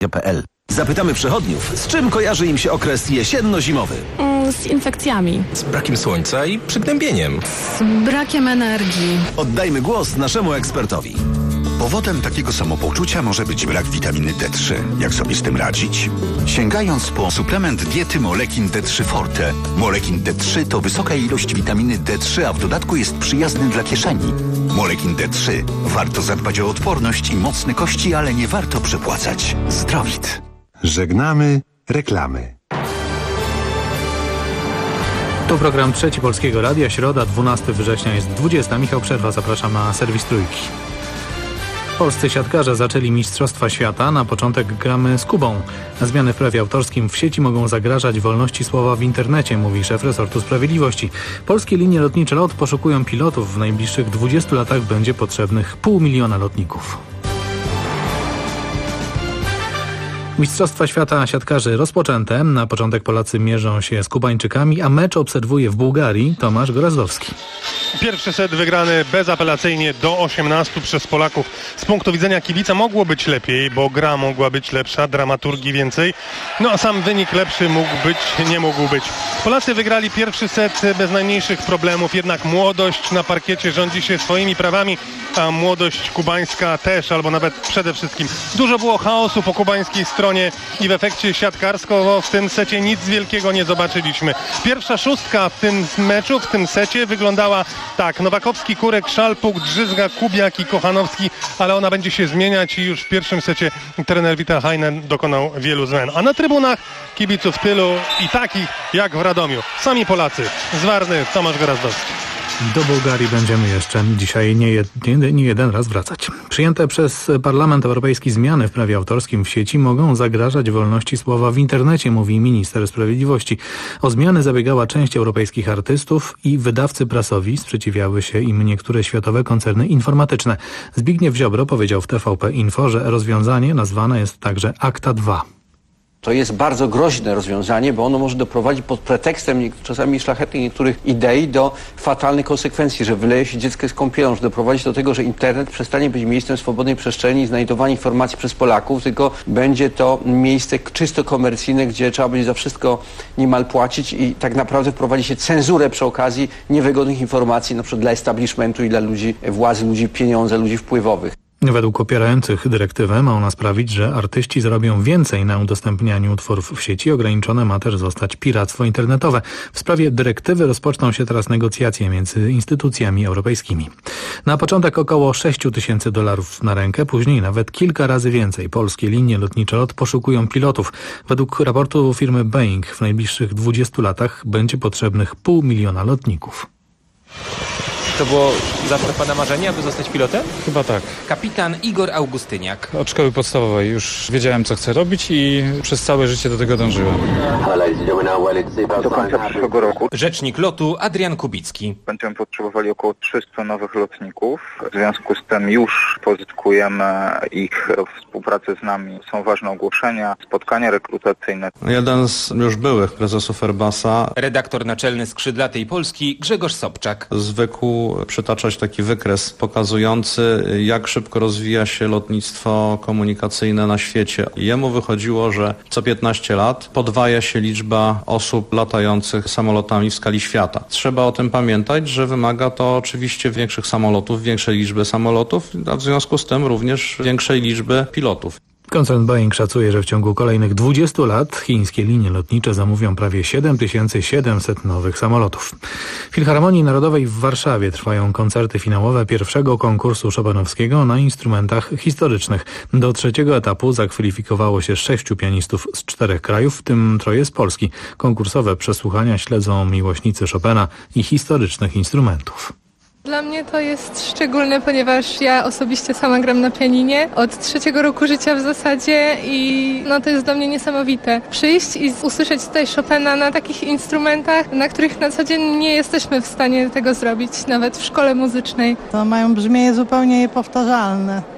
Zapytamy przechodniów, z czym kojarzy im się okres jesienno-zimowy. Z infekcjami. Z brakiem słońca i przygnębieniem. Z brakiem energii. Oddajmy głos naszemu ekspertowi. Powodem takiego samopoczucia może być brak witaminy D3. Jak sobie z tym radzić? Sięgając po suplement diety Molekin D3 Forte. Molekin D3 to wysoka ilość witaminy D3, a w dodatku jest przyjazny dla kieszeni. Molekin D3. Warto zadbać o odporność i mocne kości, ale nie warto przepłacać. Zdrowit. Żegnamy reklamy. To program Trzeci Polskiego Radia, środa, 12 września jest 20. Michał Przerwa, zapraszam na serwis Trójki. Polscy siatkarze zaczęli Mistrzostwa Świata. Na początek gramy z Kubą. Zmiany w prawie autorskim w sieci mogą zagrażać wolności słowa w internecie, mówi szef resortu sprawiedliwości. Polskie linie lotnicze LOT poszukują pilotów. W najbliższych 20 latach będzie potrzebnych 500 000 lotników. Mistrzostwa Świata siatkarzy rozpoczęte. Na początek Polacy mierzą się z Kubańczykami, a mecz obserwuje w Bułgarii Tomasz Gorazdowski. Pierwszy set wygrany bezapelacyjnie do 18 przez Polaków. Z punktu widzenia kibica mogło być lepiej, bo gra mogła być lepsza, dramaturgii więcej. No a sam wynik lepszy mógł być, nie mógł być. Polacy wygrali pierwszy set bez najmniejszych problemów, jednak młodość na parkiecie rządzi się swoimi prawami, a młodość kubańska też, albo nawet przede wszystkim. Dużo było chaosu po kubańskiej stronie i w efekcie siatkarsko w tym secie nic wielkiego nie zobaczyliśmy. Pierwsza szóstka w tym meczu, w tym secie wyglądała tak: Nowakowski, Kurek, Szalpuk, Drzyzga, Kubiak i Kochanowski, ale ona będzie się zmieniać i już w pierwszym secie trener Vita Heinen dokonał wielu zmian. A na trybunach kibiców tylu i takich jak w Radomiu. Sami Polacy. Z Warny Tomasz Gorazdowski. Do Bułgarii będziemy jeszcze dzisiaj nie jeden raz wracać. Przyjęte przez Parlament Europejski zmiany w prawie autorskim w sieci mogą zagrażać wolności słowa w internecie, mówi minister sprawiedliwości. O zmiany zabiegała część europejskich artystów i wydawcy prasowi. Sprzeciwiały się im niektóre światowe koncerny informatyczne. Zbigniew Ziobro powiedział w TVP Info, że rozwiązanie nazwane jest także ACTA 2. To jest bardzo groźne rozwiązanie, bo ono może doprowadzić pod pretekstem czasami szlachetnych niektórych idei do fatalnych konsekwencji, że wyleje się dziecko z kąpielą, że doprowadzi do tego, że internet przestanie być miejscem swobodnej przestrzeni i znajdowania informacji przez Polaków, tylko będzie to miejsce czysto komercyjne, gdzie trzeba będzie za wszystko niemal płacić i tak naprawdę wprowadzi się cenzurę przy okazji niewygodnych informacji, na przykład dla establishmentu i dla ludzi władzy, ludzi pieniądza, ludzi wpływowych. Według popierających dyrektywę ma ona sprawić, że artyści zarobią więcej na udostępnianiu utworów w sieci. Ograniczone ma też zostać piractwo internetowe. W sprawie dyrektywy rozpoczną się teraz negocjacje między instytucjami europejskimi. Na początek około $6,000 na rękę, później nawet kilka razy więcej. Polskie linie lotnicze LOT poszukują pilotów. Według raportu firmy Boeing w najbliższych 20 latach będzie potrzebnych 500 000 lotników. To było zawsze pana marzenie, aby zostać pilotem? Chyba tak. Kapitan Igor Augustyniak. Od szkoły podstawowej już wiedziałem, co chcę robić i przez całe życie do tego dążyłem. Do końca przyszłego roku Rzecznik lotu Adrian Kubicki. będziemy potrzebowali około 300 nowych lotników. W związku z tym już pozyskujemy ich współpracę z nami. Są ważne ogłoszenia, spotkania rekrutacyjne. Jeden z już byłych prezesów Airbusa, Redaktor naczelny Skrzydlatej Polski Grzegorz Sobczak. zwykł przytaczać taki wykres pokazujący, jak szybko rozwija się lotnictwo komunikacyjne na świecie. Jemu wychodziło, że co 15 lat podwaja się liczba osób latających samolotami w skali świata. Trzeba o tym pamiętać, że wymaga to oczywiście większych samolotów, większej liczby samolotów, a w związku z tym również większej liczby pilotów. Koncern Boeing szacuje, że w ciągu kolejnych 20 lat chińskie linie lotnicze zamówią prawie 7700 nowych samolotów. W Filharmonii Narodowej w Warszawie trwają koncerty finałowe pierwszego konkursu chopinowskiego na instrumentach historycznych. Do trzeciego etapu zakwalifikowało się 6 pianistów z 4 krajów, w tym 3 z Polski. Konkursowe przesłuchania śledzą miłośnicy Chopina i historycznych instrumentów. Dla mnie to jest szczególne, ponieważ ja osobiście sama gram na pianinie od 3 roku życia w zasadzie i to jest dla mnie niesamowite. Przyjść i usłyszeć tutaj Chopina na takich instrumentach, na których na co dzień nie jesteśmy w stanie tego zrobić, nawet w szkole muzycznej. To mają brzmienie zupełnie niepowtarzalne.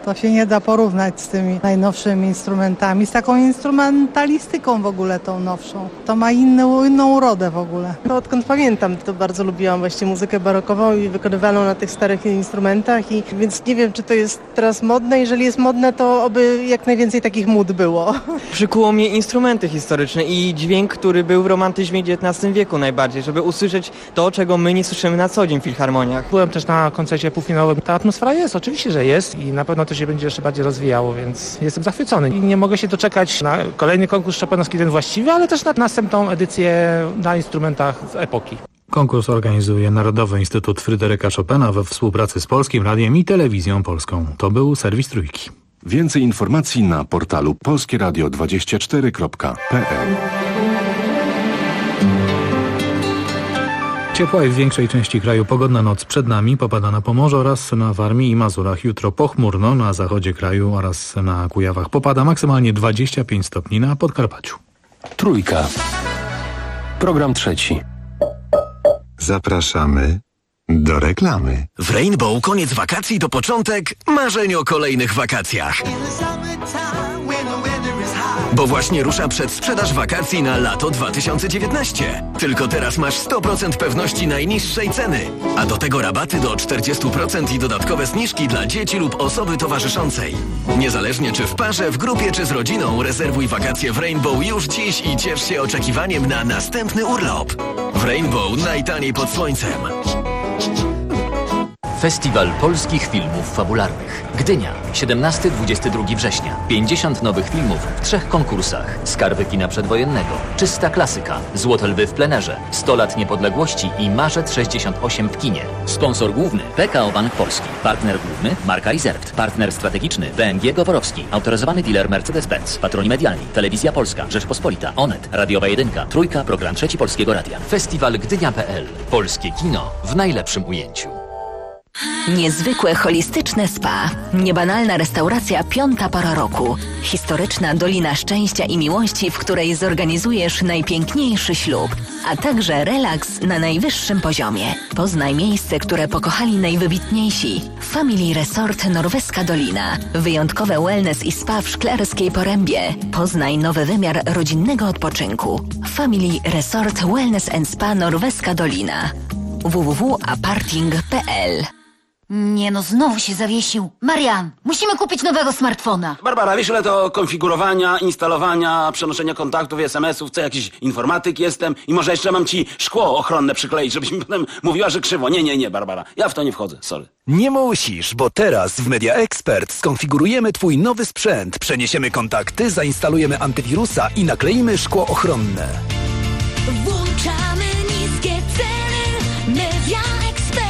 To się nie da porównać z tymi najnowszymi instrumentami, z taką instrumentalistyką w ogóle tą nowszą. To ma inną urodę w ogóle. Odkąd pamiętam, to bardzo lubiłam właśnie muzykę barokową i wykonywaną na tych starych instrumentach, więc nie wiem, czy to jest teraz modne. Jeżeli jest modne, to oby jak najwięcej takich mód było. Przykuło mnie instrumenty historyczne i dźwięk, który był w romantyzmie XIX wieku najbardziej, żeby usłyszeć to, czego my nie słyszymy na co dzień w filharmoniach. Byłem też na koncercie półfinałowym. Ta atmosfera jest, oczywiście, że jest i na pewno to się będzie jeszcze bardziej rozwijało, więc jestem zachwycony. I nie mogę się doczekać na kolejny konkurs chopinowski, ten właściwy, ale też na następną edycję na instrumentach z epoki. Konkurs organizuje Narodowy Instytut Fryderyka Chopina we współpracy z Polskim Radiem i Telewizją Polską. To był serwis Trójki. Więcej informacji na portalu polskieradio24.pl. Ciepła i w większej części kraju pogodna noc przed nami, popada na Pomorzu oraz na Warmii i Mazurach. Jutro pochmurno, na zachodzie kraju oraz na Kujawach popada maksymalnie 25 stopni na Podkarpaciu. Trójka. Program trzeci. Zapraszamy do reklamy. W Rainbow koniec wakacji to początek marzeń o kolejnych wakacjach. Bo właśnie rusza przedsprzedaż wakacji na lato 2019. Tylko teraz masz 100% pewności najniższej ceny. A do tego rabaty do 40% i dodatkowe zniżki dla dzieci lub osoby towarzyszącej. Niezależnie czy w parze, w grupie czy z rodziną, rezerwuj wakacje w Rainbow już dziś i ciesz się oczekiwaniem na następny urlop. W Rainbow najtaniej pod słońcem. Festiwal Polskich Filmów Fabularnych. Gdynia, 17-22 września. 50 nowych filmów w 3 konkursach. Skarby kina przedwojennego, Czysta klasyka, Złote lwy w plenerze, 100 lat niepodległości i Marzec 68 w kinie. Sponsor główny PKO Bank Polski. Partner główny Marka Reserved. Partner strategiczny BMG Goworowski. Autoryzowany dealer Mercedes-Benz. Patroni medialni Telewizja Polska, Rzeczpospolita, Onet, Radiowa 1, Trójka, Program Trzeci Polskiego Radia. Festiwal Gdynia.pl. Polskie kino w najlepszym ujęciu. Niezwykłe holistyczne spa. Niebanalna restauracja 5. pora roku. Historyczna Dolina Szczęścia i Miłości, w której zorganizujesz najpiękniejszy ślub, a także relaks na najwyższym poziomie. Poznaj miejsce, które pokochali najwybitniejsi. Family Resort Norweska Dolina. Wyjątkowe wellness i spa w Szklarskiej Porębie. Poznaj nowy wymiar rodzinnego odpoczynku. Family Resort Wellness & Spa Norweska Dolina. www.aparting.pl. Nie no, znowu się zawiesił. Marian, musimy kupić nowego smartfona. Barbara, wiesz ile to konfigurowania, instalowania, przenoszenia kontaktów i SMS-ów, co jakiś informatyk jestem i może jeszcze mam ci szkło ochronne przykleić, żebyś mi potem mówiła, że krzywo. Nie, Barbara, ja w to nie wchodzę, sorry. Nie musisz, bo teraz w Media Expert skonfigurujemy twój nowy sprzęt, przeniesiemy kontakty, zainstalujemy antywirusa i nakleimy szkło ochronne. Włączamy niskie ceny. Media Expert.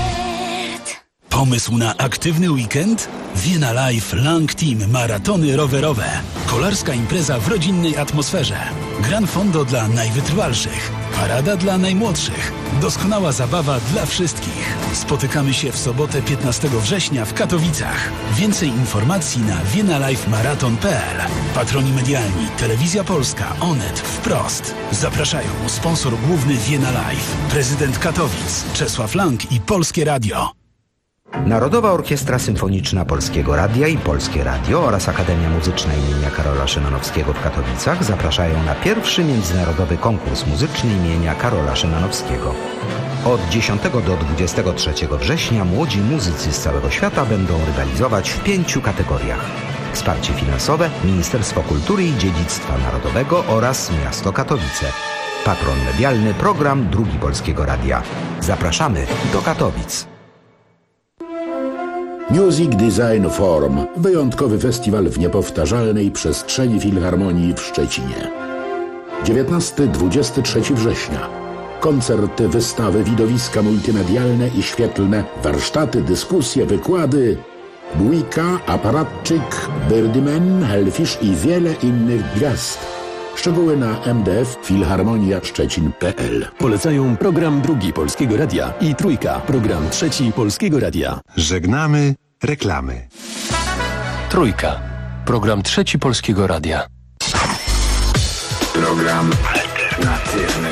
Pomysł na aktywny weekend? Vienna Life Lang Team maratony rowerowe. Kolarska impreza w rodzinnej atmosferze. Gran fondo dla najwytrwalszych. Parada dla najmłodszych. Doskonała zabawa dla wszystkich. Spotykamy się w sobotę 15 września w Katowicach. Więcej informacji na viennalifemarathon.pl. Patroni medialni Telewizja Polska, Onet, Wprost. Zapraszają sponsor główny Vienna Life. Prezydent Katowic, Czesław Lang i Polskie Radio. Narodowa Orkiestra Symfoniczna Polskiego Radia i Polskie Radio oraz Akademia Muzyczna imienia Karola Szymanowskiego w Katowicach zapraszają na pierwszy międzynarodowy konkurs muzyczny imienia Karola Szymanowskiego. Od 10 do 23 września młodzi muzycy z całego świata będą rywalizować w 5 kategoriach. Wsparcie finansowe Ministerstwo Kultury i Dziedzictwa Narodowego oraz Miasto Katowice. Patron medialny Program Drugi Polskiego Radia. Zapraszamy do Katowic. Music Design Forum. Wyjątkowy festiwal w niepowtarzalnej przestrzeni Filharmonii w Szczecinie. 19-23 września. Koncerty, wystawy, widowiska multimedialne i świetlne, warsztaty, dyskusje, wykłady. Bójka, Aparatczyk, Birdman, Hellfish i wiele innych gwiazd. Szczegóły na mdf-filharmonia-szczecin.pl. Polecają Program Drugi Polskiego Radia i Trójka, Program Trzeci Polskiego Radia. Żegnamy reklamy. Trójka, Program Trzeci Polskiego Radia. Program alternatywny.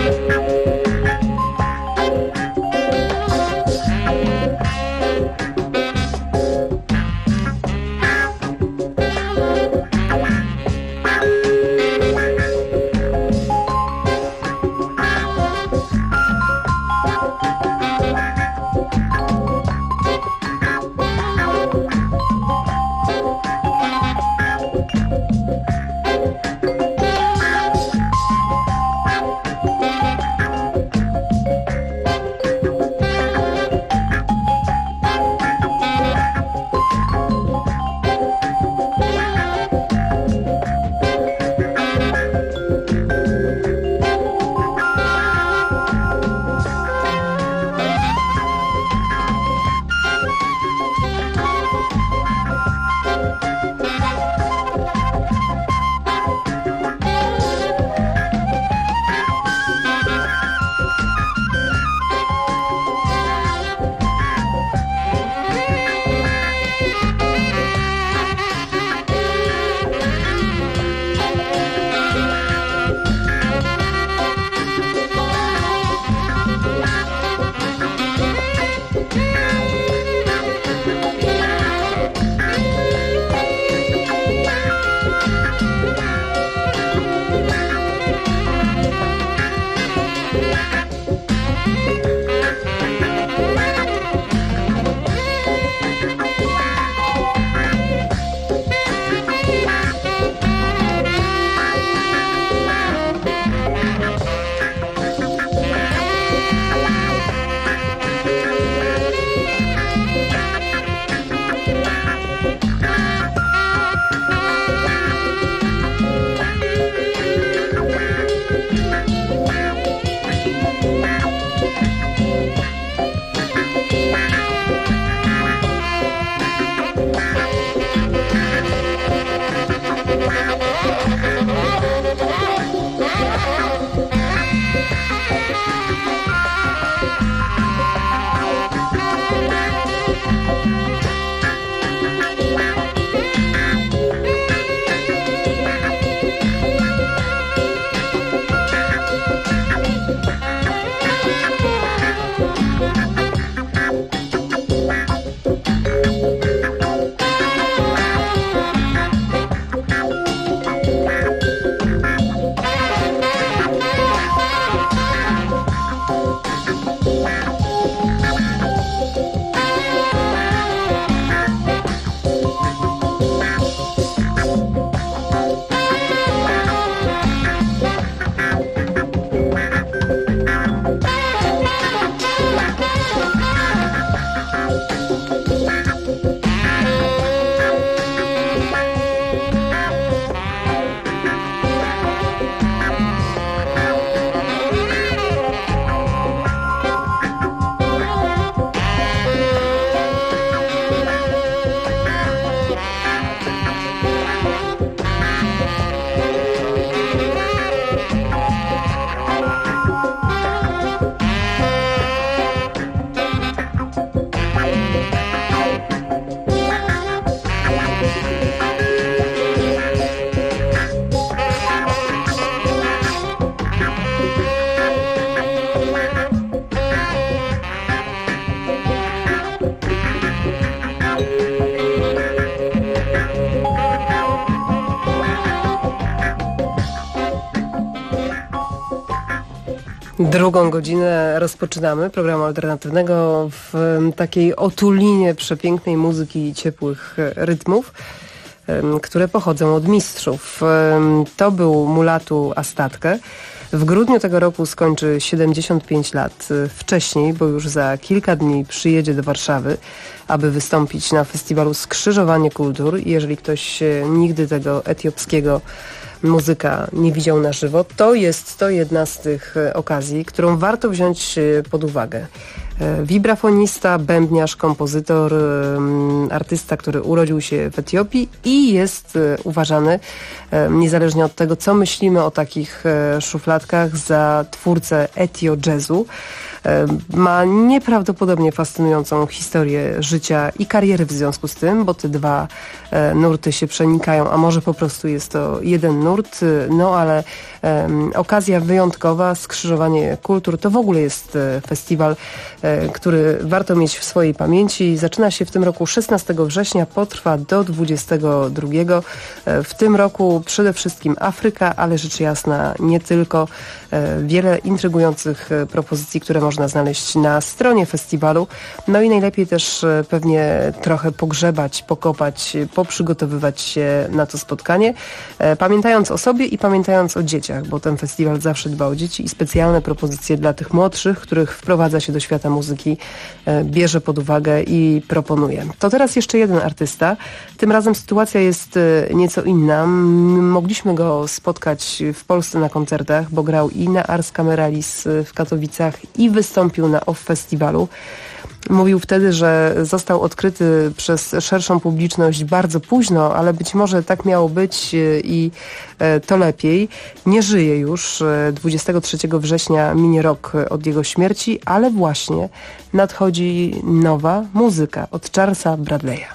Drugą godzinę rozpoczynamy programu alternatywnego w takiej otulinie przepięknej muzyki i ciepłych rytmów, które pochodzą od mistrzów. To był Mulatu Astatke. W grudniu tego roku skończy 75 lat. Wcześniej, bo już za kilka dni przyjedzie do Warszawy, aby wystąpić na festiwalu Skrzyżowanie Kultur. Jeżeli ktoś nigdy tego etiopskiego muzyka nie widział na żywo, to jest to jedna z tych okazji, którą warto wziąć pod uwagę. Wibrafonista, bębniarz, kompozytor, artysta, który urodził się w Etiopii i jest uważany, niezależnie od tego, co myślimy o takich szufladkach, za twórcę etio jazzu. Ma nieprawdopodobnie fascynującą historię życia i kariery w związku z tym, bo te dwa nurty się przenikają, a może po prostu jest to jeden nurt, no ale okazja wyjątkowa, skrzyżowanie kultur, to w ogóle jest festiwal, który warto mieć w swojej pamięci. Zaczyna się w tym roku 16 września, potrwa do 22. W tym roku przede wszystkim Afryka, ale rzecz jasna nie tylko. Wiele intrygujących propozycji, które można znaleźć na stronie festiwalu. No i najlepiej też pewnie trochę pogrzebać, pokopać, poprzygotowywać się na to spotkanie, pamiętając o sobie i pamiętając o dzieciach, bo ten festiwal zawsze dba o dzieci i specjalne propozycje dla tych młodszych, których wprowadza się do świata muzyki, bierze pod uwagę i proponuje. To teraz jeszcze jeden artysta. Tym razem sytuacja jest nieco inna. Mogliśmy go spotkać w Polsce na koncertach, bo grał i na Ars Cameralis w Katowicach i wystąpił na OFF Festiwalu. Mówił wtedy, że został odkryty przez szerszą publiczność bardzo późno, ale być może tak miało być i to lepiej. Nie żyje już. 23 września minie rok od jego śmierci, ale właśnie nadchodzi nowa muzyka od Charlesa Bradley'a.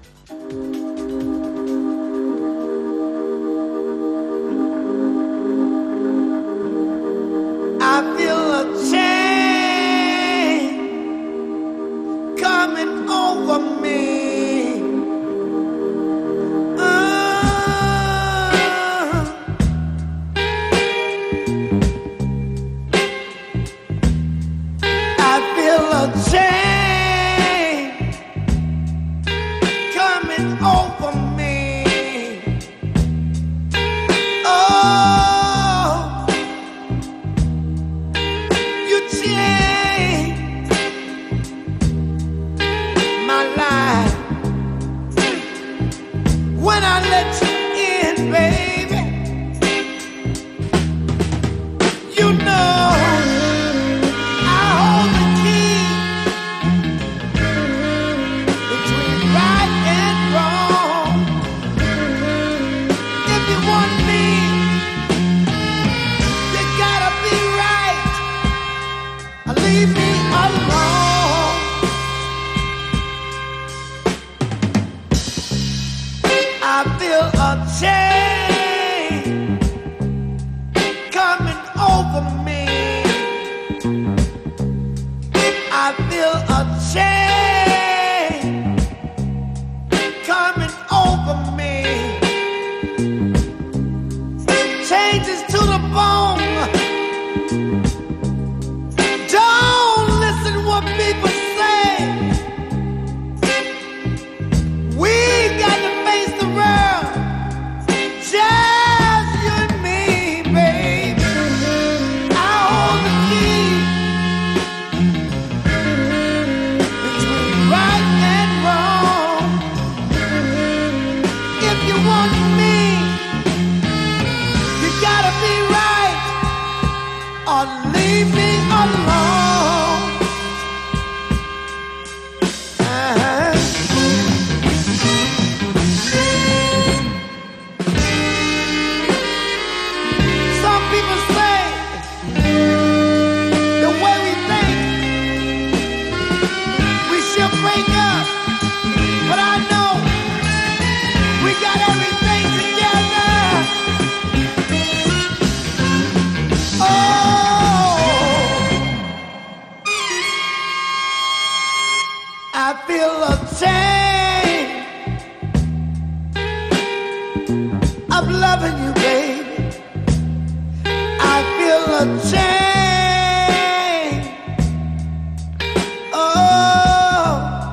I feel a change coming over me. I feel a change coming over me. Oh, you changed my life when I let you in, baby. You know I hold the key between right and wrong. If you want me, you gotta be right. Leave me alone. I feel a change coming over me. I feel a change coming over me. Changes to the bone. Don't listen what people say. We got to face the world, just you and me, baby. I hold the key between right and wrong. If you want me, you gotta be right or leave me alone. Some people say the way we think we should break up, but I know we got everything together. Oh, I feel a change of loving you, baby. I feel a change. Oh,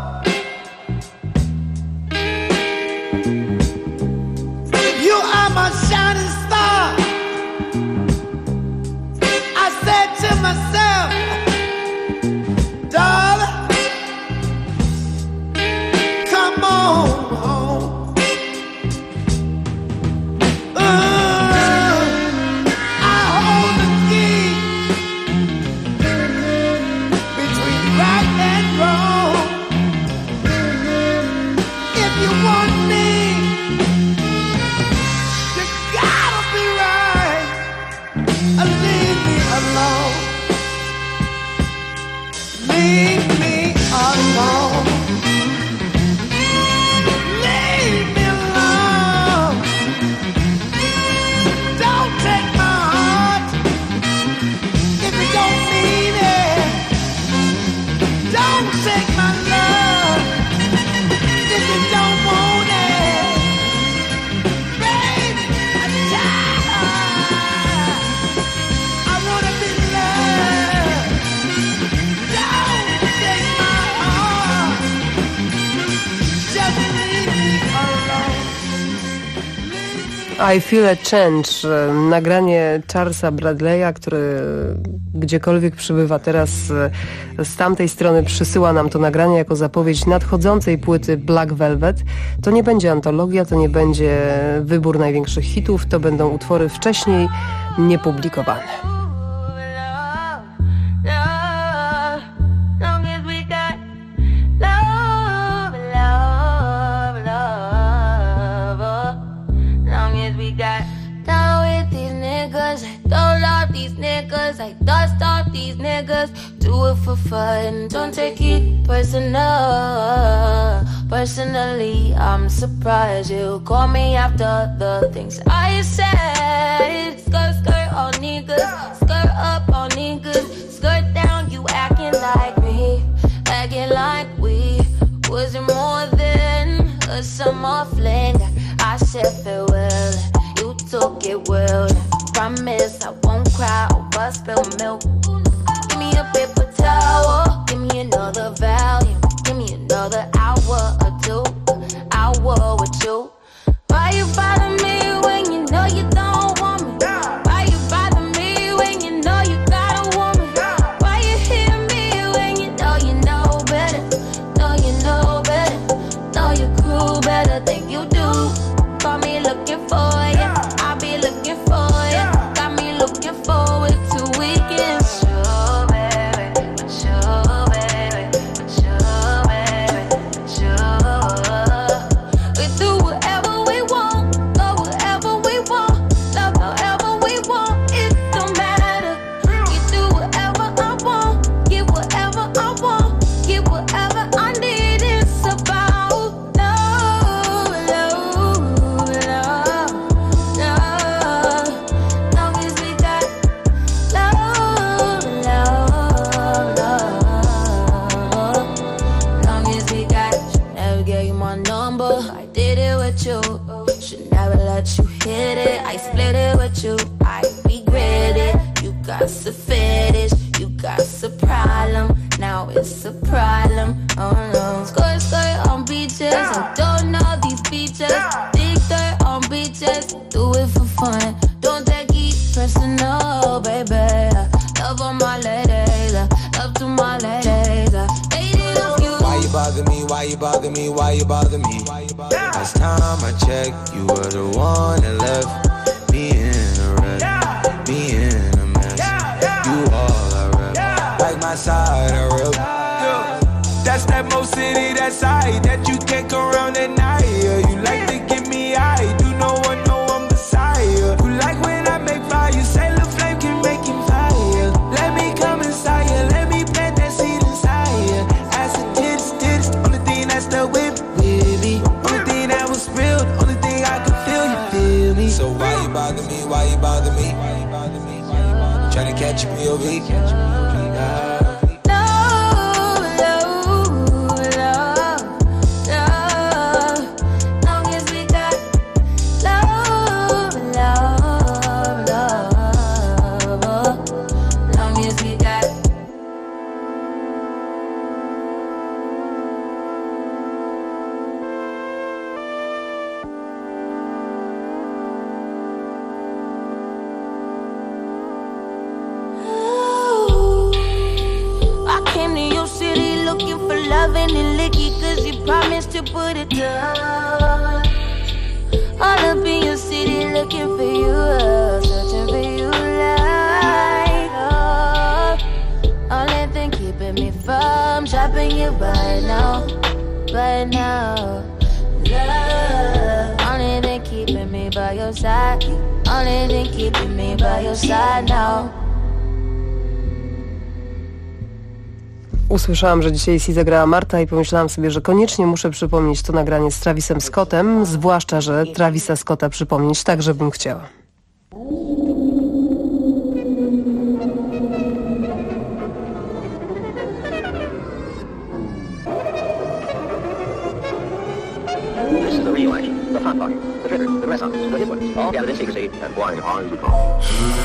you are my shining star. I said to myself, darling, come on home. I hold the key between right I Feel a Change, nagranie Charlesa Bradley'a, który gdziekolwiek przybywa teraz z tamtej strony przysyła nam to nagranie jako zapowiedź nadchodzącej płyty Black Velvet. To nie będzie antologia, to nie będzie wybór największych hitów, to będą utwory wcześniej niepublikowane. I dust off these niggas, do it for fun. Don't take it personally. I'm surprised you call me after the things I said. Skirt, skirt on niggas, skirt up on niggas, skirt down. You acting like me, acting like we wasn't more than a summer fling. I said farewell, you took it well. Promise I won't cry over spilled milk. Give me a paper towel, give me another volume, give me another hour or two, hour with you. Why you bother me when you know you don't want me? Why you bother me when you know you got a woman? Why you hit me when you know better? Know you know better, know your crew better than you do. Call me looking for you, I'll be looking for you. Got me looking forward to weekends. Sure, baby, sure, baby, sure, baby, sure. We do whatever we want, go wherever we want, love however we want. It don't matter. We do whatever I want, get whatever I want, get whatever I need. It's about love, love, love, love. Long as we got love, love, love. Long as we got, never gave you my number. I did it with you. Should never let you hit it. I split it with you. I regret it. You got a fetish. You got a problem. Now it's a problem. Oh no. Skirt, skirt on beaches. I don't know these beaches. Dig dirt on beaches. Do it for fun. Don't take it personal, baby. Love on my ladies. Love to my ladies. Hated of you. Why you bother me? Why you bother me? Why you bother me? Last time I checked, you were the one that left me in a wreck, me in a mess. You all I rep, like my side I rep. That's that Mo City, that side that you can't go around at night. You like to give me eye, do no one know I'm beside you. You like when I make fire, you say the flame can make him fire. Let me come inside you, let me plant that seed inside you. As a tits, only thing that's the whip with me. Only thing that was real, only thing I could feel, you feel me. So why you bother me, why you bother me? Tryna catch a POV. And licky, cause you promised to put it down. All up in your city looking for you, searching for you like only thing keeping me from dropping you by now. Love, only thing keeping me by your side. Only thing keeping me by your side now. Usłyszałam, że dzisiaj Sia zagrała Marta i pomyślałam sobie, że koniecznie muszę przypomnieć to nagranie z Travisem Scottem, zwłaszcza, że Travisa Scotta przypomnieć tak, żebym chciała. This is the real action, the hot volume, the trigger, the renaissance, the influence, all gathered in secrecy and flying hard to call.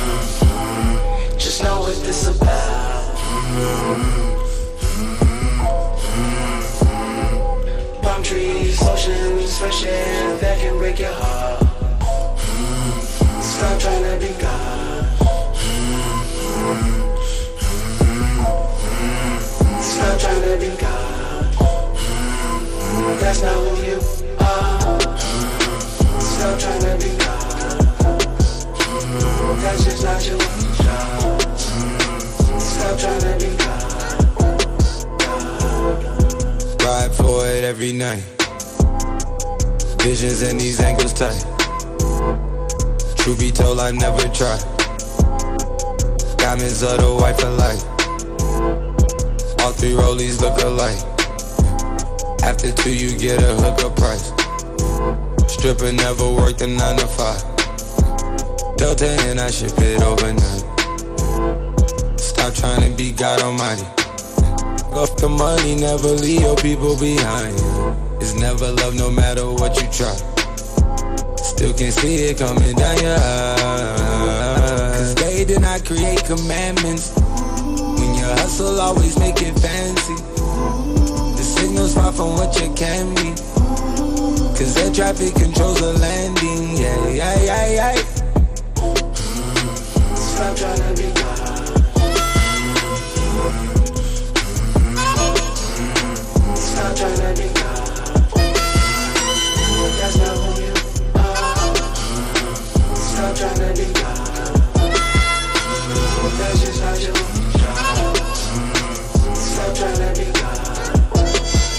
Just know what this about. Palm trees, oceans, fresh air that can break your heart. trying to be God. Stop trying to be God. That's not who you are. Stop trying to be God. That's just not your job. Stop trying to be God. Ride for it every night. Visions in these angles tight. Truth be told, I never tried. Diamonds of the white for life. All three rollies look alike. After two, you get a hookup price. Stripper never worked a 9 to 5. Delta and I ship it overnight. Stop trying to be God Almighty. Off the money, never leave your people behind. It's never love no matter what you try. Still can see it coming down your eyes. Cause they did not create commandments. When you hustle, always make it fancy. The signal's far from what you can be. Cause air traffic controls the landing. Yeah, yeah, yeah, yeah. Stop trying to be God. Stop trying to be God. That's not who you are. Stop trying to be God. That's just not your job. Stop trying to be God.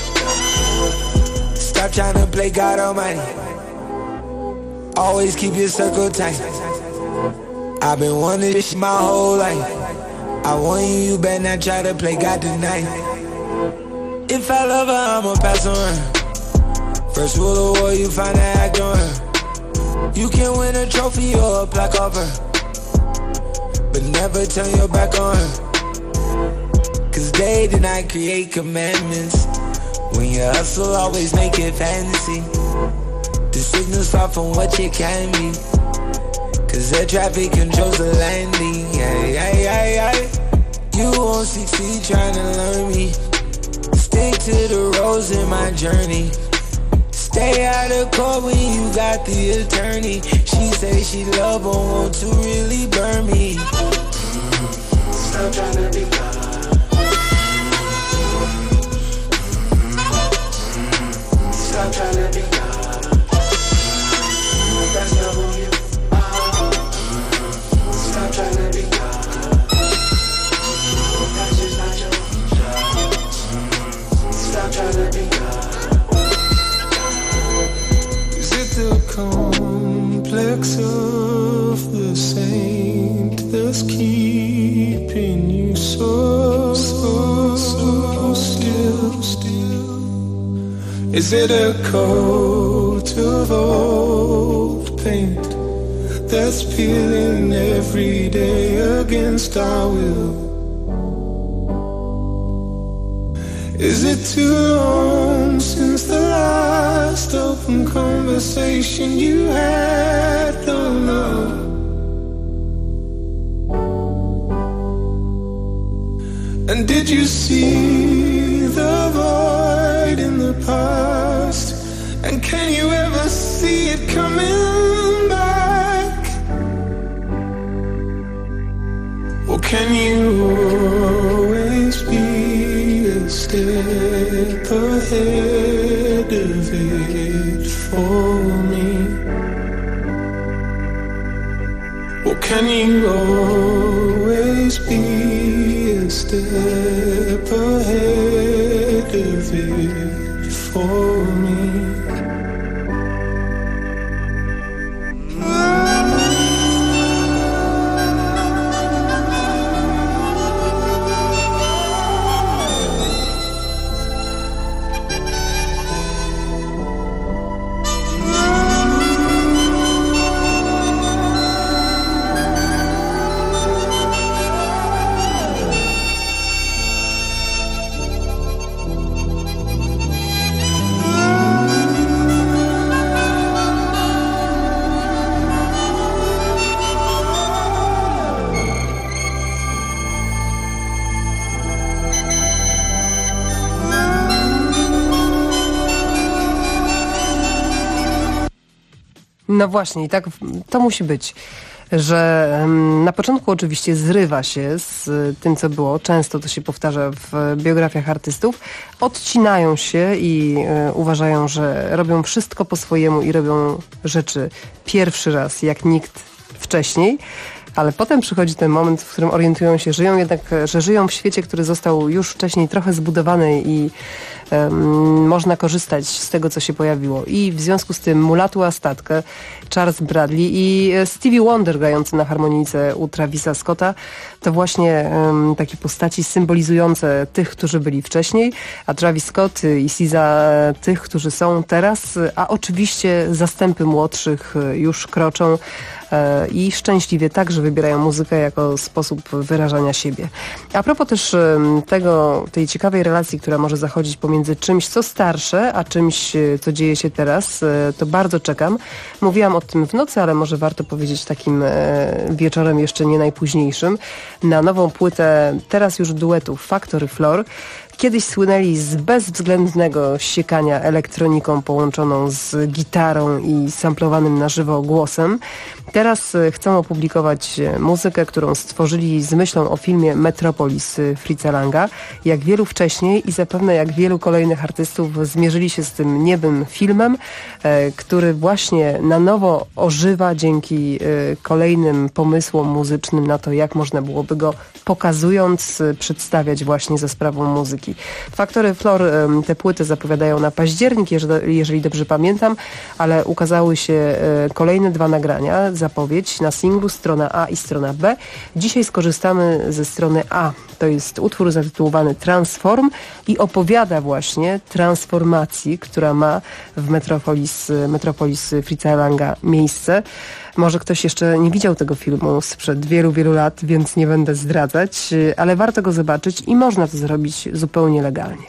Stop trying to play God Almighty. Always keep your circle tight. I've been wanting this my whole life. I want you, you better not try to play God tonight. If I love her, I'ma pass on her. First rule of war, you find an act on her. You can win a trophy or a plaque off her, but never turn your back on her. Cause they did not create commandments. When you hustle, always make it fancy. The signal's far from what you can be. Cause air traffic controls the landing. Yeah, yeah, yeah, yeah. You won't succeed trying to learn me. Stick to the roads in my journey. Stay out of court when you got the attorney. She say she love but want to really burn me. Stop trying to be God. Stop trying to be God. That's not who you are. Stop trying to be God. That's just not your job. Stop trying to be God. Is it the complex of the saint that's keeping you so still? Is it a coat of old paint that's peeling every day against our will? Is it too long since the last open conversation you had? Oh no. And did you see the void in the past? And can you ever see it coming back? Or can you always be a step ahead of it for me? Or can you always be a step ahead of it for me? No właśnie, i tak to musi być. że na początku oczywiście zrywa się z tym, co było. Często to się powtarza w biografiach artystów. Odcinają się i uważają, że robią wszystko po swojemu i robią rzeczy pierwszy raz, jak nikt wcześniej. Ale potem przychodzi ten moment, w którym orientują się, że żyją w świecie, który został już wcześniej trochę zbudowany i można korzystać z tego, co się pojawiło. I w związku z tym Mulatu Astatkę, Charles Bradley i Stevie Wonder grający na harmonijce u Travisa Scotta to właśnie takie postaci symbolizujące tych, którzy byli wcześniej, a Travis Scott i SZA tych, którzy są teraz, a oczywiście zastępy młodszych już kroczą i szczęśliwie także wybierają muzykę jako sposób wyrażania siebie. A propos też tej ciekawej relacji, która może zachodzić pomiędzy czymś, co starsze, a czymś, co dzieje się teraz, to bardzo czekam. Mówiłam o tym w nocy, ale może warto powiedzieć takim wieczorem jeszcze nie najpóźniejszym. Na nową płytę teraz już duetów Factory Floor. Kiedyś słynęli z bezwzględnego siekania elektroniką połączoną z gitarą i samplowanym na żywo głosem. Teraz chcą opublikować muzykę, którą stworzyli z myślą o filmie Metropolis Fritza Langa. Jak wielu wcześniej i zapewne jak wielu kolejnych artystów zmierzyli się z tym niebym filmem, który właśnie na nowo ożywa dzięki kolejnym pomysłom muzycznym na to, jak można byłoby go pokazując przedstawiać właśnie za sprawą muzyki. Factory Floor te płyty zapowiadają na październik, jeżeli dobrze pamiętam, ale ukazały się kolejne 2 nagrania, zapowiedź na singlu, strona A i strona B. Dzisiaj skorzystamy ze strony A. To jest utwór zatytułowany Transform i opowiada właśnie transformacji, która ma w Metropolis Fritza Langa miejsce. Może ktoś jeszcze nie widział tego filmu sprzed wielu, wielu lat, więc nie będę zdradzać, ale warto go zobaczyć i można to zrobić zupełnie legalnie.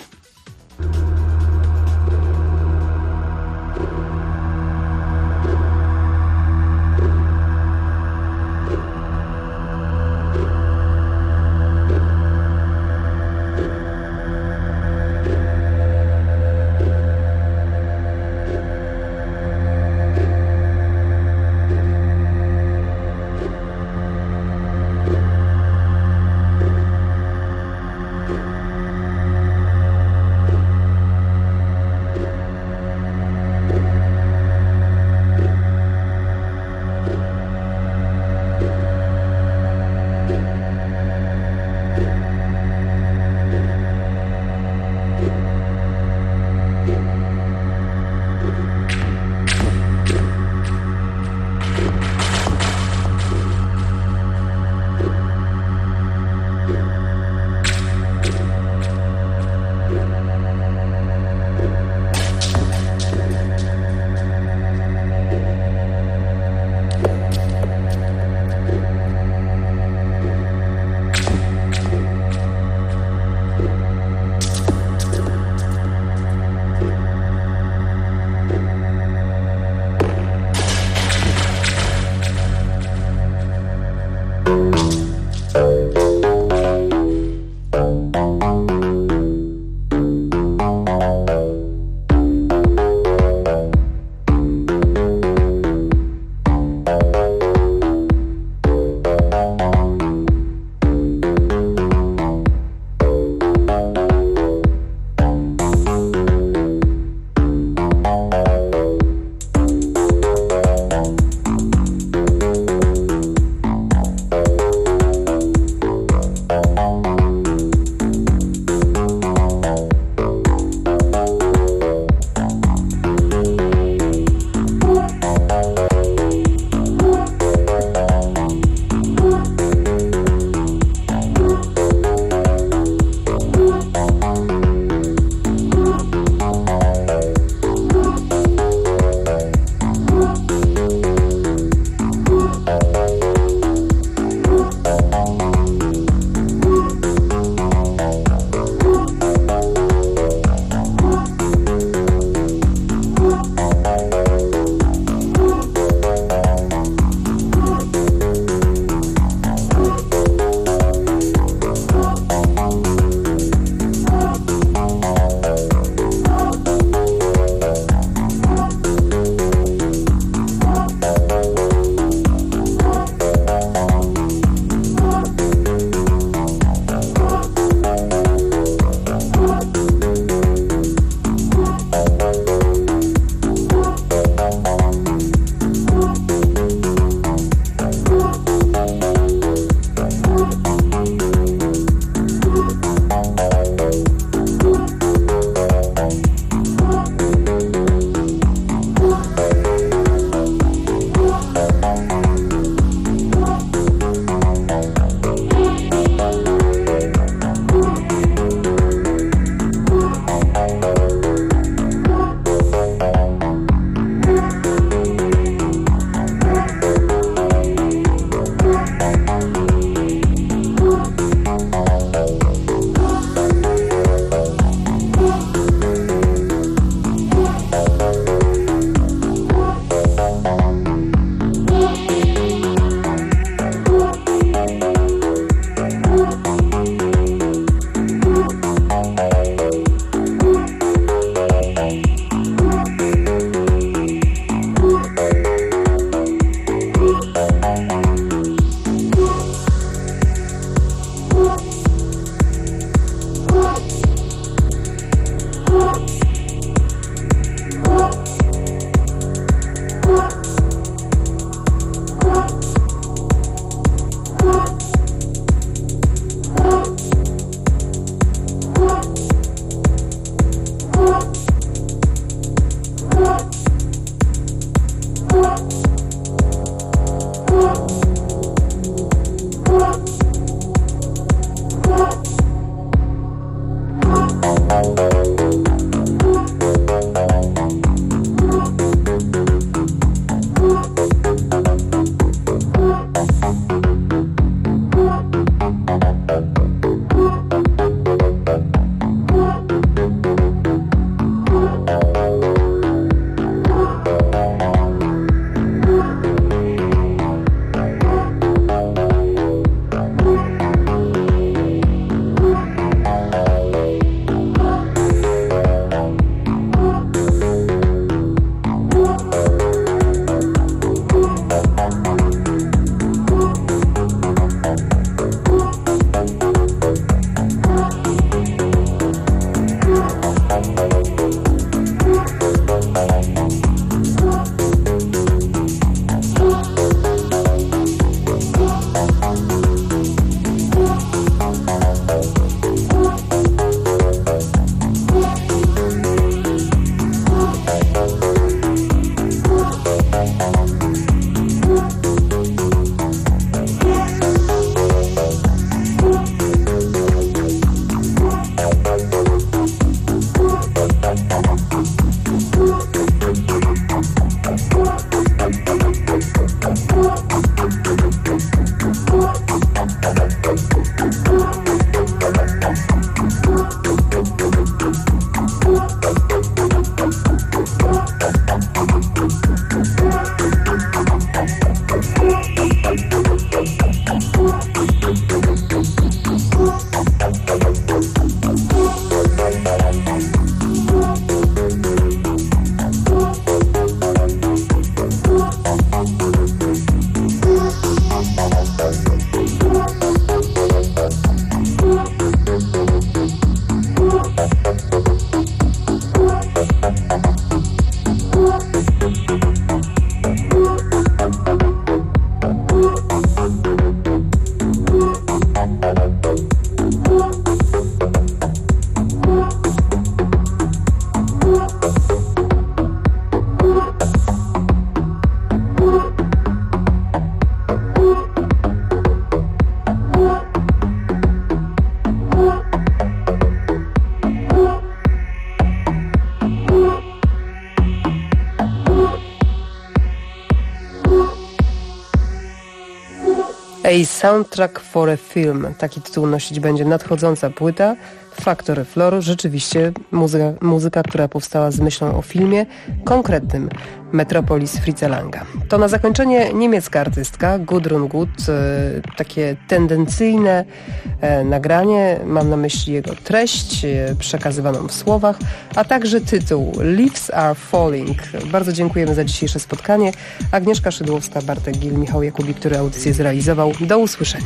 A Soundtrack for a Film. Taki tytuł nosić będzie nadchodząca płyta Factory Floor. Rzeczywiście muzyka, która powstała z myślą o filmie konkretnym, Metropolis Fritza Langa. To na zakończenie niemiecka artystka Gudrun Gut, takie tendencyjne nagranie, mam na myśli jego treść przekazywaną w słowach, a także tytuł Leaves Are Falling. Bardzo dziękujemy za dzisiejsze spotkanie. Agnieszka Szydłowska, Bartek Gil, Michał Jakubik, który audycję zrealizował. Do usłyszenia.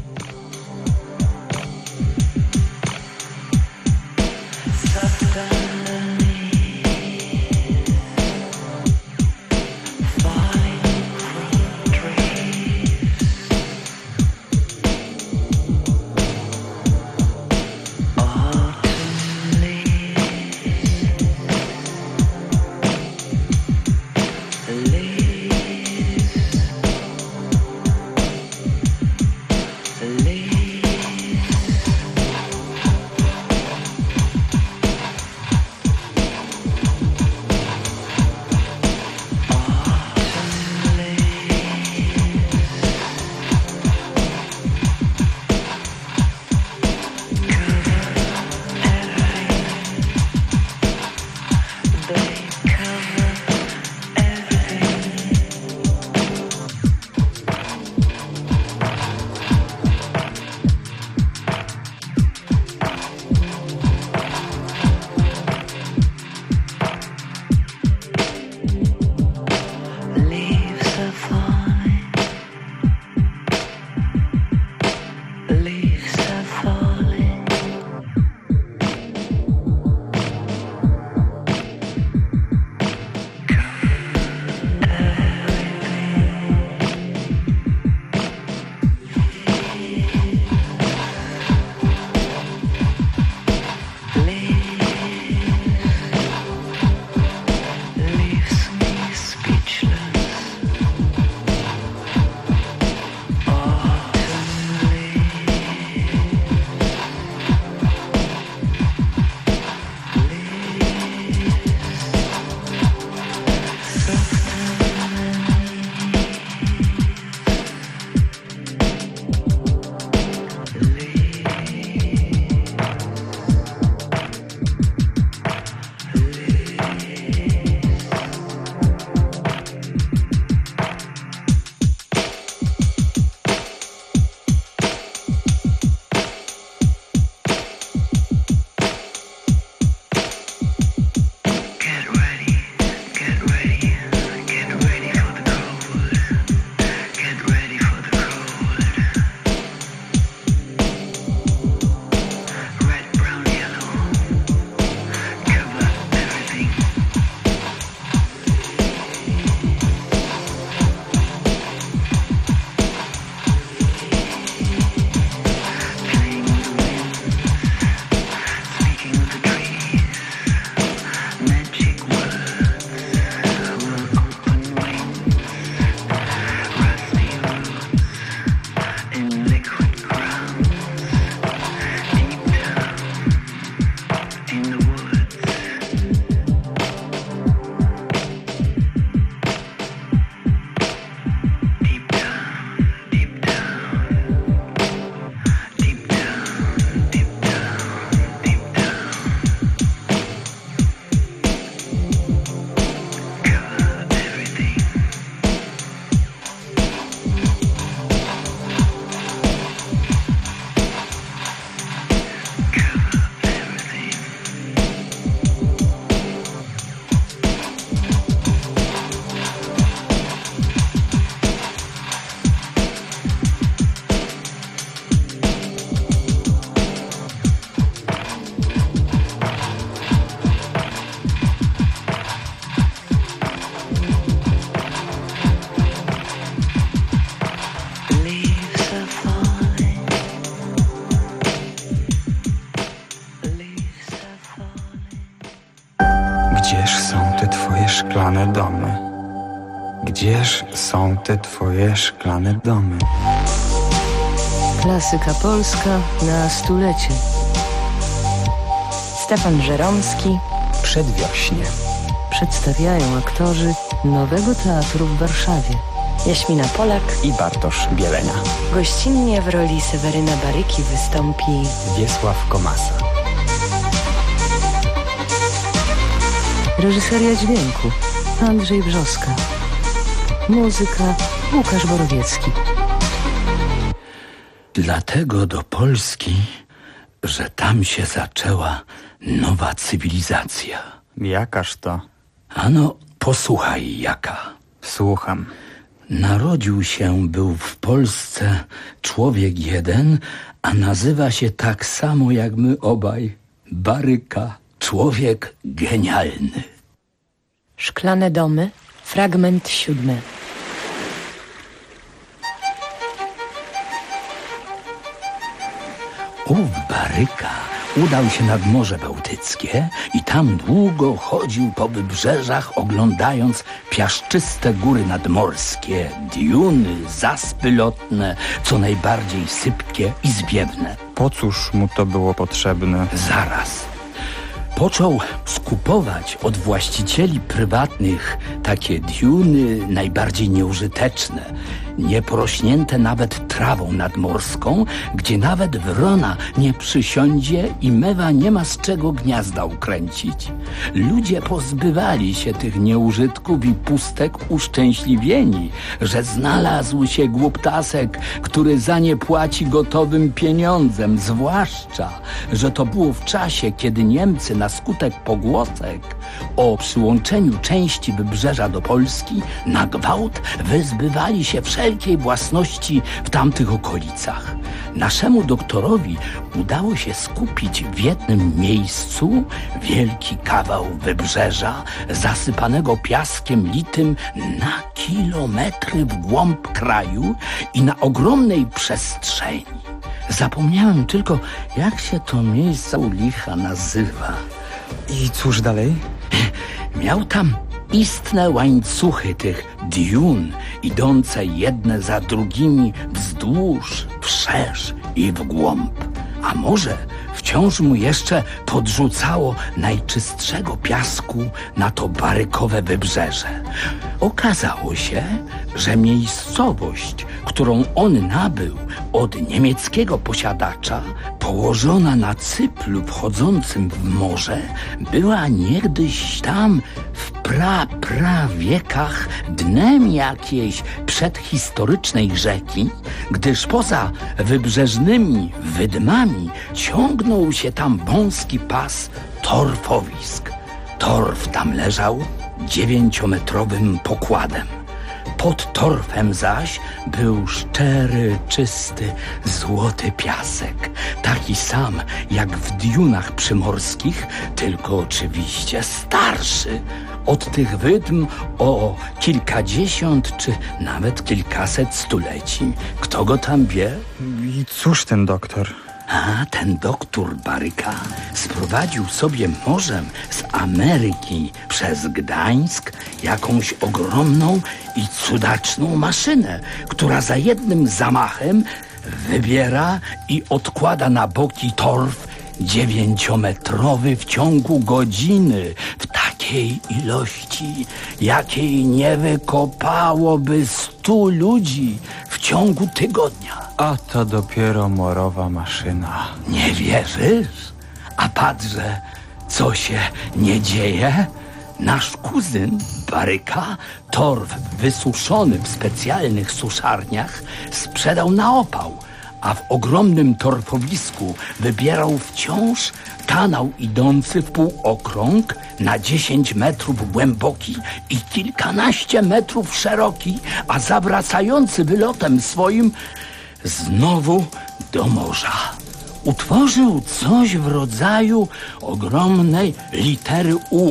szklane domy? Gdzież są te twoje szklane domy? Klasyka polska na stulecie. Stefan Żeromski. Przedwiośnie. Przedstawiają aktorzy Nowego Teatru w Warszawie. Jaśmina Polak i Bartosz Bielenia. Gościnnie w roli Seweryna Baryki wystąpi Wiesław Komasa. reżyseria dźwięku Andrzej Brzoska, muzyka Łukasz Borowiecki. Dlatego do Polski, że tam się zaczęła nowa cywilizacja. Jakaż to? Ano, posłuchaj jaka. Słucham. Narodził się był w Polsce człowiek jeden, a nazywa się tak samo jak my obaj. Baryka. Człowiek genialny. Szklane domy, fragment 7. Ów Baryka udał się nad Morze Bałtyckie i tam długo chodził po wybrzeżach, oglądając piaszczyste góry nadmorskie, diuny, zaspy lotne, co najbardziej sypkie i zwiewne. Po cóż mu to było potrzebne? Zaraz. Począł skupować od właścicieli prywatnych takie diuny najbardziej nieużyteczne, nieporośnięte nawet trawą nadmorską, gdzie nawet wrona nie przysiądzie i mewa nie ma z czego gniazda ukręcić. Ludzie pozbywali się tych nieużytków i pustek uszczęśliwieni, że znalazł się głuptasek, który za nie płaci gotowym pieniądzem, zwłaszcza, że to było w czasie, kiedy Niemcy na skutek pogłosek o przyłączeniu części wybrzeża do Polski na gwałt wyzbywali się wszelkiej własności w tamtych okolicach. Naszemu doktorowi udało się skupić w jednym miejscu wielki kawał wybrzeża zasypanego piaskiem litym na kilometry w głąb kraju i na ogromnej przestrzeni. Zapomniałem tylko, jak się to miejsce u licha nazywa. I cóż dalej? Miał tam istne łańcuchy tych diun, idące jedne za drugimi wzdłuż, wszerz i w głąb. A może wciąż mu jeszcze podrzucało najczystszego piasku na to barykowe wybrzeże. Okazało się, że miejscowość, którą on nabył od niemieckiego posiadacza, położona na cyplu wchodzącym w morze, była niegdyś tam w prawiekach dnem jakiejś przedhistorycznej rzeki, gdyż poza wybrzeżnymi wydmami ciągnął się tam wąski pas torfowisk. Torf tam leżał 9-metrowym pokładem. Pod torfem zaś był szczery, czysty, złoty piasek. Taki sam jak w diunach przymorskich, tylko oczywiście starszy. Od tych wydm o kilkadziesiąt czy nawet kilkaset stuleci. Kto go tam wie? I cóż ten doktor? A ten doktor Baryka sprowadził sobie morzem z Ameryki przez Gdańsk jakąś ogromną i cudaczną maszynę, która za jednym zamachem wybiera i odkłada na boki torf 9-metrowy w ciągu godziny w takiej ilości, jakiej nie wykopałoby 100 ludzi w ciągu tygodnia. A to dopiero morowa maszyna. Nie wierzysz? A patrzę, co się nie dzieje? Nasz kuzyn Baryka torf wysuszony w specjalnych suszarniach sprzedał na opał, a w ogromnym torfowisku wybierał wciąż kanał idący w półokrąg na 10 metrów głęboki i kilkanaście metrów szeroki, a zawracający wylotem swoim znowu do morza. Utworzył coś w rodzaju ogromnej litery U,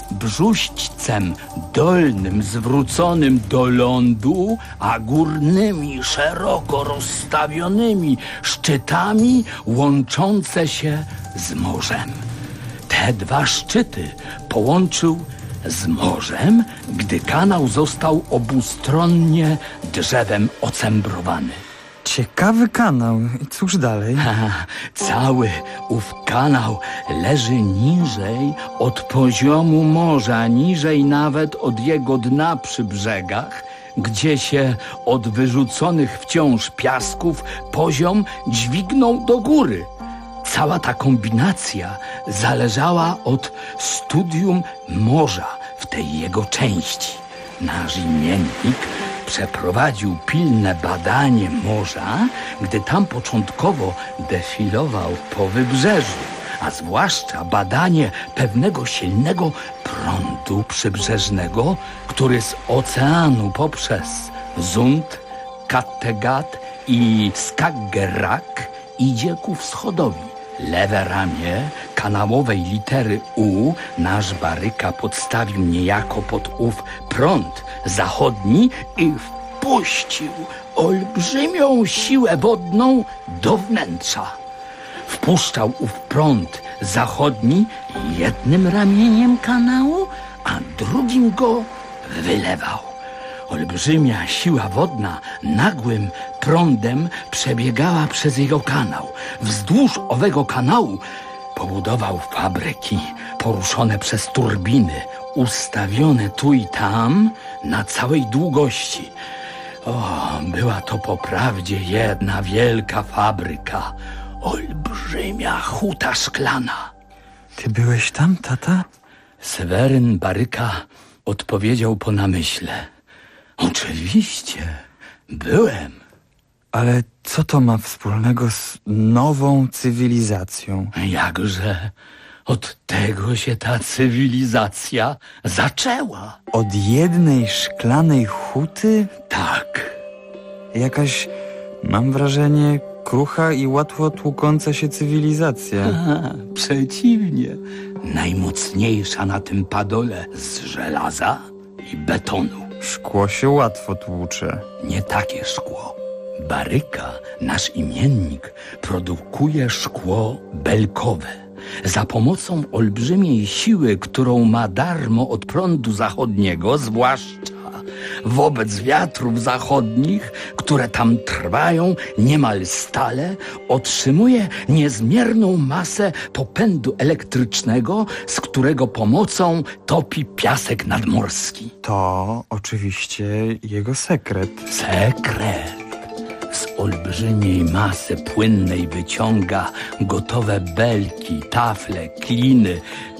brzuźcem dolnym zwróconym do lądu, a górnymi szeroko rozstawionymi szczytami łączące się z morzem. Te dwa szczyty połączył z morzem, gdy kanał został obustronnie drzewem ocembrowany. Ciekawy kanał. I cóż dalej? Cały ów kanał leży niżej od poziomu morza, niżej nawet od jego dna przy brzegach, gdzie się od wyrzuconych wciąż piasków poziom dźwignął do góry. Cała ta kombinacja zależała od studium morza w tej jego części. Nasz imiennik przeprowadził pilne badanie morza, gdy tam początkowo defilował po wybrzeżu, a zwłaszcza badanie pewnego silnego prądu przybrzeżnego, który z oceanu poprzez Sund, Kattegat i Skagerrak idzie ku wschodowi. Lewe ramię kanałowej litery U nasz Baryka podstawił niejako pod ów prąd zachodni i wpuścił olbrzymią siłę wodną do wnętrza. Wpuszczał ów prąd zachodni jednym ramieniem kanału, a drugim go wylewał. Olbrzymia siła wodna nagłym prądem przebiegała przez jego kanał. Wzdłuż owego kanału pobudował fabryki poruszone przez turbiny, ustawione tu i tam na całej długości. O, była to poprawdzie jedna wielka fabryka, olbrzymia huta szklana. Ty byłeś tam, tata? Seweryn Baryka odpowiedział po namyśle. Oczywiście, byłem. Ale co to ma wspólnego z nową cywilizacją? Jakże od tego się ta cywilizacja zaczęła. Od jednej szklanej huty? Tak. Jakaś, mam wrażenie, krucha i łatwo tłukąca się cywilizacja. Przeciwnie. Najmocniejsza na tym padole z żelaza i betonu. Szkło się łatwo tłucze. Nie takie szkło. Baryka, nasz imiennik, produkuje szkło belkowe. Za pomocą olbrzymiej siły, którą ma darmo od prądu zachodniego, zwłaszcza wobec wiatrów zachodnich, które tam trwają niemal stale, otrzymuje niezmierną masę popędu elektrycznego, z którego pomocą topi piasek nadmorski. To oczywiście jego sekret. Sekret. Z olbrzymiej masy płynnej wyciąga gotowe belki, tafle, kliny,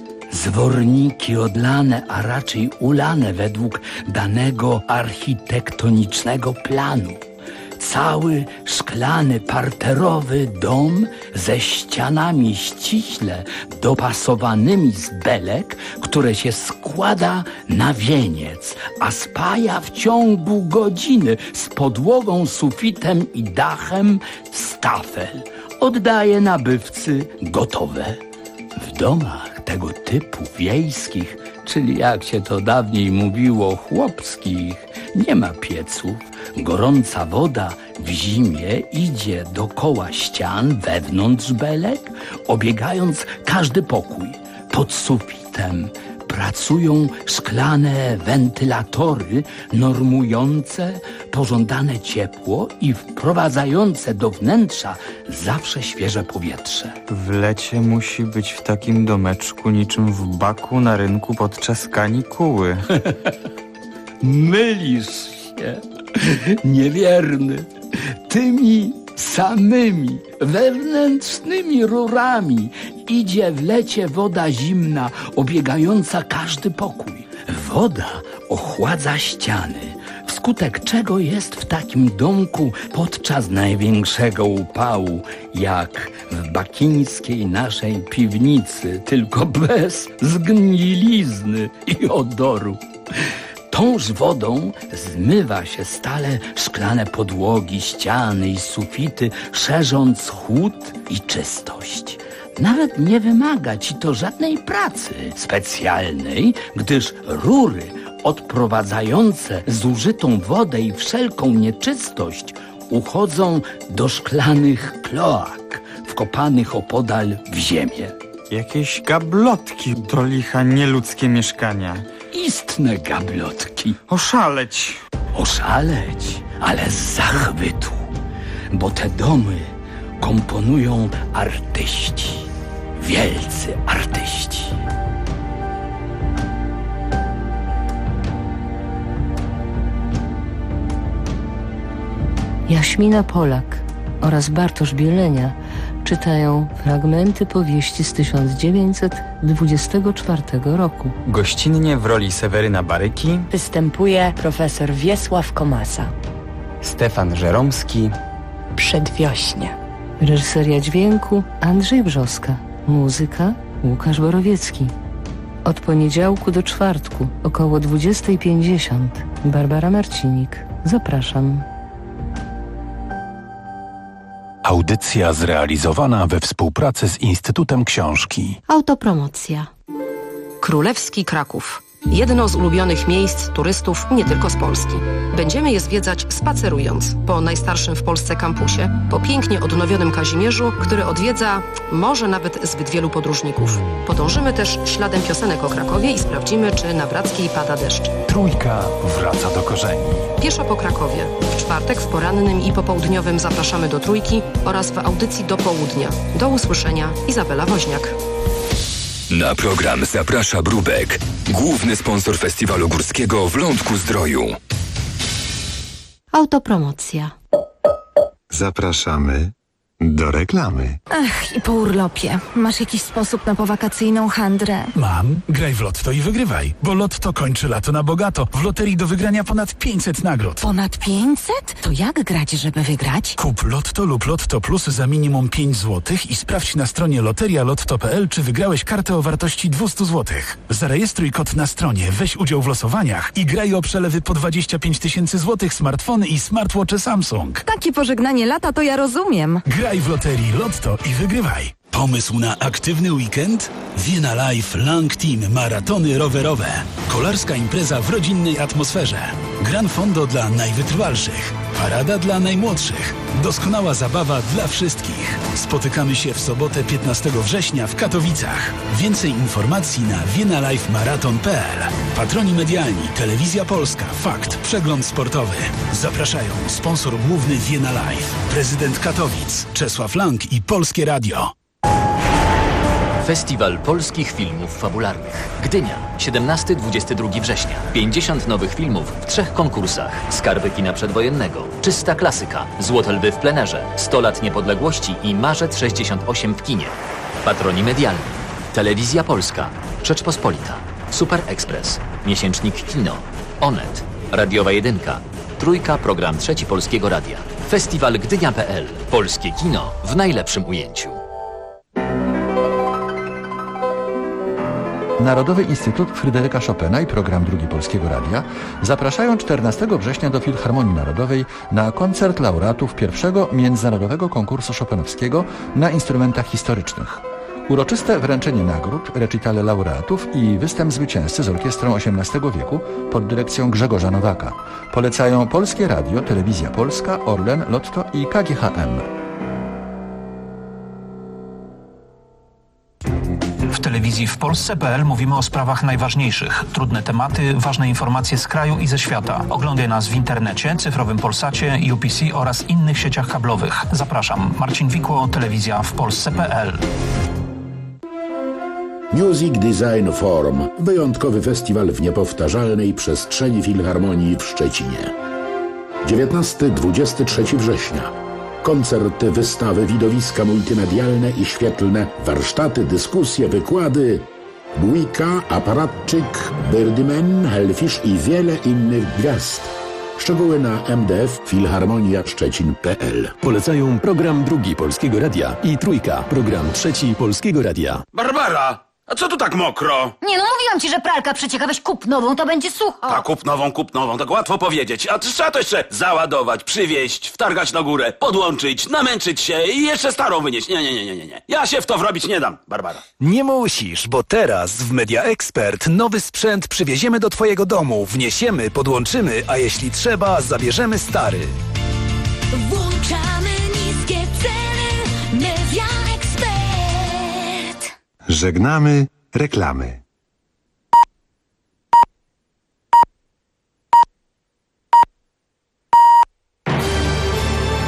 zworniki odlane, a raczej ulane według danego architektonicznego planu. Cały szklany, parterowy dom ze ścianami ściśle dopasowanymi z belek, które się składa na wieniec, a spaja w ciągu godziny z podłogą, sufitem i dachem z tafel. Oddaje nabywcy gotowe. W domach tego typu wiejskich, czyli jak się to dawniej mówiło, chłopskich, nie ma pieców. Gorąca woda w zimie idzie dookoła ścian, wewnątrz belek, obiegając każdy pokój. Pod sufitem pracują szklane wentylatory normujące pożądane ciepło i wprowadzające do wnętrza zawsze świeże powietrze. W lecie musi być w takim domeczku niczym w Baku na rynku podczas kanikuły. Mylisz się, niewierny. Tymi samymi wewnętrznymi rurami idzie w lecie woda zimna, obiegająca każdy pokój. Woda ochładza ściany, wskutek czego jest w takim domku podczas największego upału, jak w bakińskiej naszej piwnicy, tylko bez zgnilizny i odoru. Tąż wodą zmywa się stale szklane podłogi, ściany i sufity, szerząc chłód i czystość. Nawet nie wymaga ci to żadnej pracy specjalnej, gdyż rury odprowadzające zużytą wodę i wszelką nieczystość uchodzą do szklanych kloak wkopanych opodal w ziemię. Jakieś gablotki do licha nieludzkie mieszkania. Istne gablotki. Oszaleć. Oszaleć, ale z zachwytu, bo te domy komponują artyści, wielcy artyści. Jaśmina Polak oraz Bartosz Bielenia czytają fragmenty powieści z 1924 roku. Gościnnie w roli Seweryna Baryki Występuje profesor Wiesław Komasa. Stefan Żeromski. Przedwiośnie. Reżyseria dźwięku Andrzej Brzoska. Muzyka Łukasz Borowiecki. Od poniedziałku do czwartku około 20:50. Barbara Marcinik. Zapraszam. Audycja zrealizowana we współpracy z Instytutem Książki. Autopromocja. Królewski Kraków. Jedno z ulubionych miejsc turystów nie tylko z Polski. Będziemy je zwiedzać spacerując po najstarszym w Polsce kampusie, po pięknie odnowionym Kazimierzu, który odwiedza może nawet zbyt wielu podróżników. Podążymy też śladem piosenek o Krakowie i sprawdzimy, czy na Brackiej pada deszcz. Trójka wraca do korzeni. Pieszo po Krakowie. W czwartek w porannym i popołudniowym zapraszamy do Trójki oraz w audycji do południa. Do usłyszenia. Izabela Woźniak. Na program zaprasza Brubek, główny sponsor festiwalu górskiego w Lądku-Zdroju. Autopromocja. Zapraszamy do reklamy. Ach, i po urlopie. Masz jakiś sposób na powakacyjną handrę? Mam. Graj w Lotto i wygrywaj, bo Lotto kończy lato na bogato. W loterii do wygrania ponad 500 nagród. Ponad 500? To jak grać, żeby wygrać? Kup Lotto lub Lotto Plus za minimum 5 zł i sprawdź na stronie loterialotto.pl, czy wygrałeś kartę o wartości 200 zł. Zarejestruj kod na stronie, weź udział w losowaniach i graj o przelewy po 25 000 złotych, smartfony i smartwatche Samsung. Takie pożegnanie lata to ja rozumiem. Graj w loterii Lotto i wygrywaj. Pomysł na aktywny weekend? Vienna Life Lang Team maratony rowerowe. Kolarska impreza w rodzinnej atmosferze. Gran fondo dla najwytrwalszych. Parada dla najmłodszych. Doskonała zabawa dla wszystkich. Spotykamy się w sobotę 15 września w Katowicach. Więcej informacji na viennalifemarathon.pl. Patroni medialni Telewizja Polska, Fakt, Przegląd Sportowy. Zapraszają sponsor główny Vienna Life, prezydent Katowic, Czesław Lang i Polskie Radio. Festiwal polskich filmów fabularnych. Gdynia, 17-22 września. 50 nowych filmów w 3 konkursach. Skarby kina przedwojennego, Czysta klasyka, Złote lwy w plenerze, 100 lat niepodległości i Marzec 68 w kinie. Patroni medialni. Telewizja Polska, Rzeczpospolita, Super Express, Miesięcznik Kino, Onet, Radiowa Jedynka, Trójka, program 3 Polskiego Radia. Festiwal Gdynia.pl. Polskie kino w najlepszym ujęciu. Narodowy Instytut Fryderyka Chopina i program 2 Polskiego Radia zapraszają 14 września do Filharmonii Narodowej na koncert laureatów pierwszego międzynarodowego konkursu chopinowskiego na instrumentach historycznych. Uroczyste wręczenie nagród, recitale laureatów i występ zwycięzcy z orkiestrą XVIII wieku pod dyrekcją Grzegorza Nowaka. Polecają Polskie Radio, Telewizja Polska, Orlen, Lotto i KGHM. W telewizji w Polsce.pl mówimy o sprawach najważniejszych. Trudne tematy, ważne informacje z kraju i ze świata. Oglądaj nas w internecie, cyfrowym Polsacie, UPC oraz innych sieciach kablowych. Zapraszam. Marcin Wikło, telewizja w Polsce.pl. Music Design Forum. Wyjątkowy festiwal w niepowtarzalnej przestrzeni Filharmonii w Szczecinie. 19-23 września. Koncerty, wystawy, widowiska multimedialne i świetlne, warsztaty, dyskusje, wykłady, Bójka, Aparatczyk, Birdman, Hellfish i wiele innych gwiazd. Szczegóły na MDF Filharmonia-Szczecin.pl. Polecają program 2 Polskiego Radia i Trójka, program 3 Polskiego Radia. Barbara, a co tu tak mokro? Nie no, mówiłam ci, że pralka przecieka, weź kup nową, to będzie sucho. A kup nową, tak łatwo powiedzieć. A trzeba to jeszcze załadować, przywieźć, wtargać na górę, podłączyć, namęczyć się i jeszcze starą wynieść. Nie. Ja się w to wrobić nie dam, Barbara. Nie musisz, bo teraz w Media Expert nowy sprzęt przywieziemy do twojego domu, wniesiemy, podłączymy, a jeśli trzeba, zabierzemy stary. Włączamy niskie ceny. Media Expert. Żegnamy reklamy.